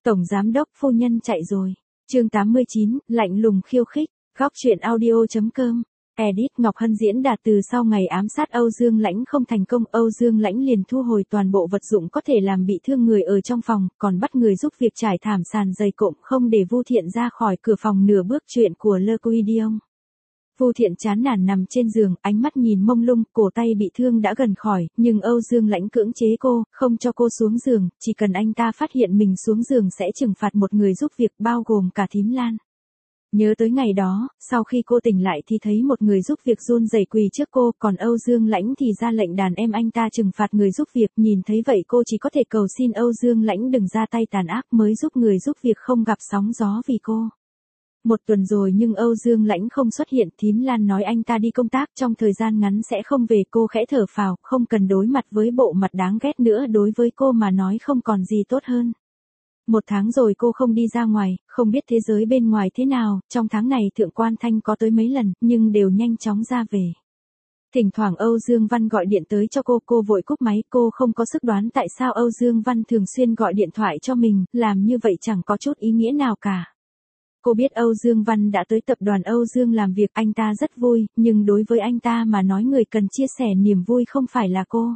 Tổng giám đốc phu nhân chạy rồi. Chương 89, lạnh lùng khiêu khích. Góc truyện audio.com. Edit Ngọc Hân diễn đạt từ sau ngày ám sát Âu Dương Lãnh không thành công, Âu Dương Lãnh liền thu hồi toàn bộ vật dụng có thể làm bị thương người ở trong phòng, còn bắt người giúp việc trải thảm sàn dày cộm không để Vu Thiện ra khỏi cửa phòng nửa bước. Chuyện của Le Quiddion. Vu Thiện chán nản nằm trên giường, ánh mắt nhìn mông lung, cổ tay bị thương đã gần khỏi, nhưng Âu Dương Lãnh cưỡng chế cô, không cho cô xuống giường, chỉ cần anh ta phát hiện mình xuống giường sẽ trừng phạt một người giúp việc bao gồm cả Thím Lan. Nhớ tới ngày đó, sau khi cô tỉnh lại thì thấy một người giúp việc run rẩy quỳ trước cô, còn Âu Dương Lãnh thì ra lệnh đàn em anh ta trừng phạt người giúp việc, nhìn thấy vậy cô chỉ có thể cầu xin Âu Dương Lãnh đừng ra tay tàn ác mới giúp người giúp việc không gặp sóng gió vì cô. Một tuần rồi nhưng Âu Dương Lãnh không xuất hiện, Thím Lan nói anh ta đi công tác trong thời gian ngắn sẽ không về, cô khẽ thở phào, không cần đối mặt với bộ mặt đáng ghét nữa, đối với cô mà nói không còn gì tốt hơn. Một tháng rồi cô không đi ra ngoài, không biết thế giới bên ngoài thế nào, trong tháng này Thượng Quan Thanh có tới mấy lần, nhưng đều nhanh chóng ra về. Thỉnh thoảng Âu Dương Văn gọi điện tới cho cô vội cúp máy, cô không có sức đoán tại sao Âu Dương Văn thường xuyên gọi điện thoại cho mình, làm như vậy chẳng có chút ý nghĩa nào cả. Cô biết Âu Dương Văn đã tới tập đoàn Âu Dương làm việc, anh ta rất vui, nhưng đối với anh ta mà nói người cần chia sẻ niềm vui không phải là cô.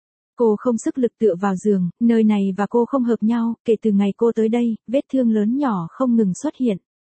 Cô không sức lực tựa vào giường, nơi này và cô không hợp nhau, kể từ ngày cô tới đây, vết thương lớn nhỏ không ngừng xuất hiện.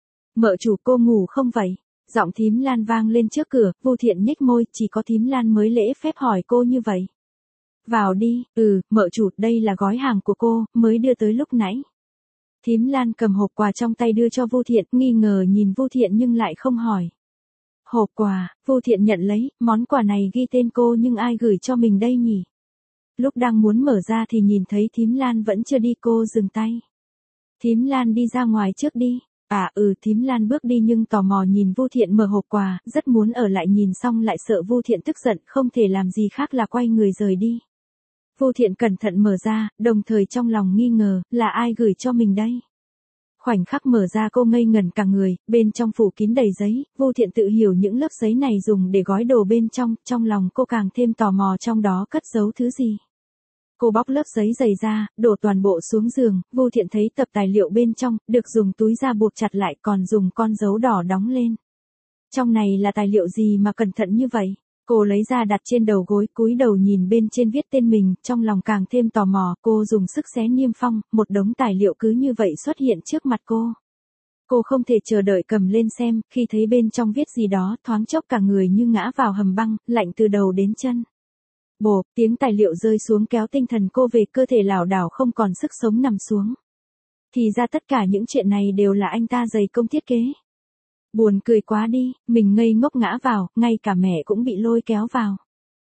Mợ chủ, cô ngủ không vậy? Giọng Thím Lan vang lên trước cửa, Vu Thiện nhếch môi, chỉ có Thím Lan mới lễ phép hỏi cô như vậy. Vào đi. Mợ chủ, đây là gói hàng của cô, mới đưa tới lúc nãy. Thím Lan cầm hộp quà trong tay đưa cho Vu Thiện, nghi ngờ nhìn Vu Thiện nhưng lại không hỏi. Hộp quà, Vu Thiện nhận lấy, món quà này ghi tên cô nhưng ai gửi cho mình đây nhỉ? Lúc đang muốn mở ra thì nhìn thấy Thím Lan vẫn chưa đi, cô dừng tay. Thím Lan đi ra ngoài trước đi. Thím Lan bước đi nhưng tò mò nhìn Vu Thiện mở hộp quà, rất muốn ở lại nhìn xong lại sợ Vu Thiện tức giận, không thể làm gì khác là quay người rời đi. Vu Thiện cẩn thận mở ra, đồng thời trong lòng nghi ngờ, là ai gửi cho mình đây? Khoảnh khắc mở ra cô ngây ngẩn cả người, bên trong phủ kín đầy giấy, Vu Thiện tự hiểu những lớp giấy này dùng để gói đồ bên trong lòng cô càng thêm tò mò trong đó cất giấu thứ gì. Cô bóc lớp giấy dày ra, đổ toàn bộ xuống giường, Vu Thiện thấy tập tài liệu bên trong, được dùng túi da buộc chặt lại còn dùng con dấu đỏ đóng lên. Trong này là tài liệu gì mà cẩn thận như vậy? Cô lấy ra đặt trên đầu gối, cúi đầu nhìn bên trên viết tên mình, trong lòng càng thêm tò mò, cô dùng sức xé niêm phong, một đống tài liệu cứ như vậy xuất hiện trước mặt cô. Cô không thể chờ đợi cầm lên xem, khi thấy bên trong viết gì đó, thoáng chốc cả người như ngã vào hầm băng, lạnh từ đầu đến chân. Bộp, tiếng tài liệu rơi xuống kéo tinh thần cô về, cơ thể lảo đảo không còn sức sống nằm xuống. Thì ra tất cả những chuyện này đều là anh ta dày công thiết kế. Buồn cười quá đi, mình ngây ngốc ngã vào, ngay cả mẹ cũng bị lôi kéo vào.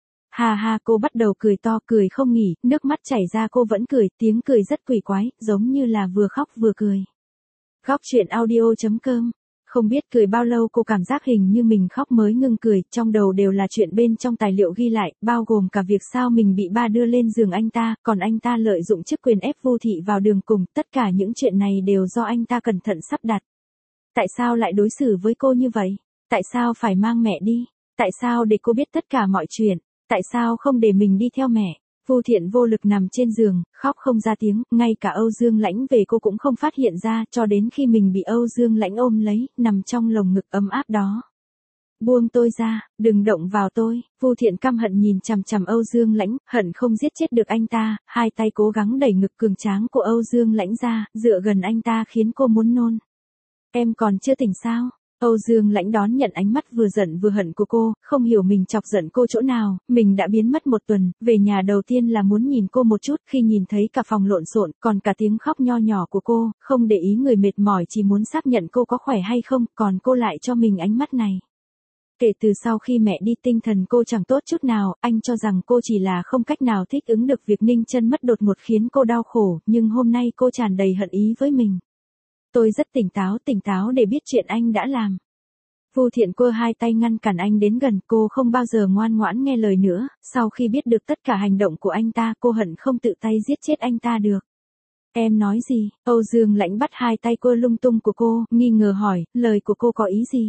Ha, cô bắt đầu cười to, cười không nghỉ, nước mắt chảy ra cô vẫn cười, tiếng cười rất quỷ quái, giống như là vừa khóc vừa cười. Góc truyện audio.com. Không biết cười bao lâu cô cảm giác hình như mình khóc mới ngừng cười, trong đầu đều là chuyện bên trong tài liệu ghi lại, bao gồm cả việc sao mình bị ba đưa lên giường anh ta, còn anh ta lợi dụng chức quyền ép Vu Thị vào đường cùng, tất cả những chuyện này đều do anh ta cẩn thận sắp đặt. Tại sao lại đối xử với cô như vậy? Tại sao phải mang mẹ đi? Tại sao để cô biết tất cả mọi chuyện? Tại sao không để mình đi theo mẹ? Vu Thiện vô lực nằm trên giường, khóc không ra tiếng, ngay cả Âu Dương Lãnh về cô cũng không phát hiện ra, cho đến khi mình bị Âu Dương Lãnh ôm lấy, nằm trong lồng ngực ấm áp đó. Buông tôi ra, đừng động vào tôi. Vu Thiện căm hận nhìn chằm chằm Âu Dương Lãnh, hận không giết chết được anh ta, hai tay cố gắng đẩy ngực cường tráng của Âu Dương Lãnh ra, dựa gần anh ta khiến cô muốn nôn. Em còn chưa tỉnh sao? Âu Dương Lãnh đón nhận ánh mắt vừa giận vừa hận của cô, không hiểu mình chọc giận cô chỗ nào, mình đã biến mất một tuần, về nhà đầu tiên là muốn nhìn cô một chút, khi nhìn thấy cả phòng lộn xộn, còn cả tiếng khóc nho nhỏ của cô, không để ý người mệt mỏi chỉ muốn xác nhận cô có khỏe hay không, còn cô lại cho mình ánh mắt này. Kể từ sau khi mẹ đi tinh thần cô chẳng tốt chút nào, anh cho rằng cô chỉ là không cách nào thích ứng được việc Ninh Chân mất đột ngột khiến cô đau khổ, nhưng hôm nay cô tràn đầy hận ý với mình. Tôi rất tỉnh táo để biết chuyện anh đã làm. Vu Thiện quơ hai tay ngăn cản anh đến gần, cô không bao giờ ngoan ngoãn nghe lời nữa, sau khi biết được tất cả hành động của anh ta, cô hận không tự tay giết chết anh ta được. Em nói gì? Âu Dương Lãnh bắt hai tay quơ lung tung của cô, nghi ngờ hỏi, lời của cô có ý gì?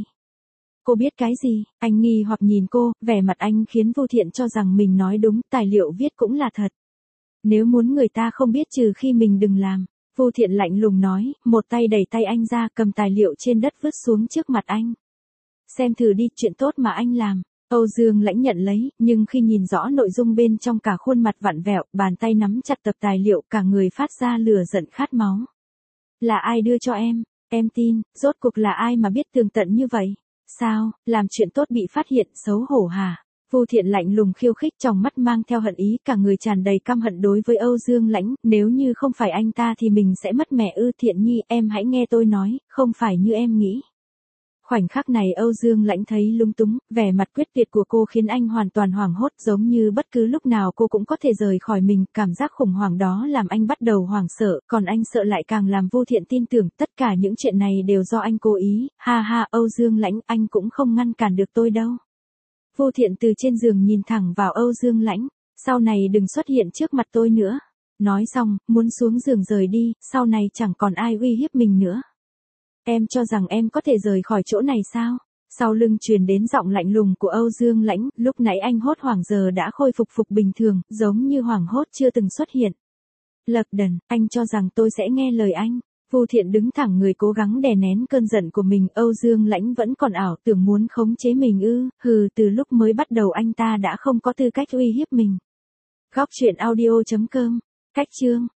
Cô biết cái gì? Anh nghi hoặc nhìn cô, vẻ mặt anh khiến Vu Thiện cho rằng mình nói đúng, tài liệu viết cũng là thật. Nếu muốn người ta không biết trừ khi mình đừng làm. Vu Thiện lạnh lùng nói, một tay đẩy tay anh ra, cầm tài liệu trên đất vứt xuống trước mặt anh. Xem thử đi, chuyện tốt mà anh làm. Âu Dương Lãnh nhận lấy, nhưng khi nhìn rõ nội dung bên trong cả khuôn mặt vặn vẹo, bàn tay nắm chặt tập tài liệu, cả người phát ra lửa giận khát máu. Là ai đưa cho em tin, rốt cuộc là ai mà biết tường tận như vậy? Sao, làm chuyện tốt bị phát hiện, xấu hổ hả? Vu Thiện lạnh lùng khiêu khích, trong mắt mang theo hận ý, cả người tràn đầy căm hận đối với Âu Dương Lãnh, nếu như không phải anh ta thì mình sẽ mất mẹ ư. Thiện nhi, em hãy nghe tôi nói, không phải như em nghĩ. Khoảnh khắc này Âu Dương Lãnh thấy lung túng, vẻ mặt quyết tuyệt của cô khiến anh hoàn toàn hoảng hốt, giống như bất cứ lúc nào cô cũng có thể rời khỏi mình, cảm giác khủng hoảng đó làm anh bắt đầu hoảng sợ, còn anh sợ lại càng làm Vu Thiện tin tưởng, tất cả những chuyện này đều do anh cố ý, ha ha. Âu Dương Lãnh, anh cũng không ngăn cản được tôi đâu. Vu Thiện từ trên giường nhìn thẳng vào Âu Dương Lãnh, sau này đừng xuất hiện trước mặt tôi nữa. Nói xong, muốn xuống giường rời đi, sau này chẳng còn ai uy hiếp mình nữa. Em cho rằng em có thể rời khỏi chỗ này sao? Sau lưng truyền đến giọng lạnh lùng của Âu Dương Lãnh, lúc nãy anh hốt hoảng giờ đã khôi phục bình thường, giống như hoảng hốt chưa từng xuất hiện. Lật đần, anh cho rằng tôi sẽ nghe lời anh. Vu Thiện đứng thẳng người cố gắng đè nén cơn giận của mình, Âu Dương Lãnh vẫn còn ảo tưởng muốn khống chế mình ư? Hừ, từ lúc mới bắt đầu anh ta đã không có tư cách uy hiếp mình. Góc truyện audio.com, cách chương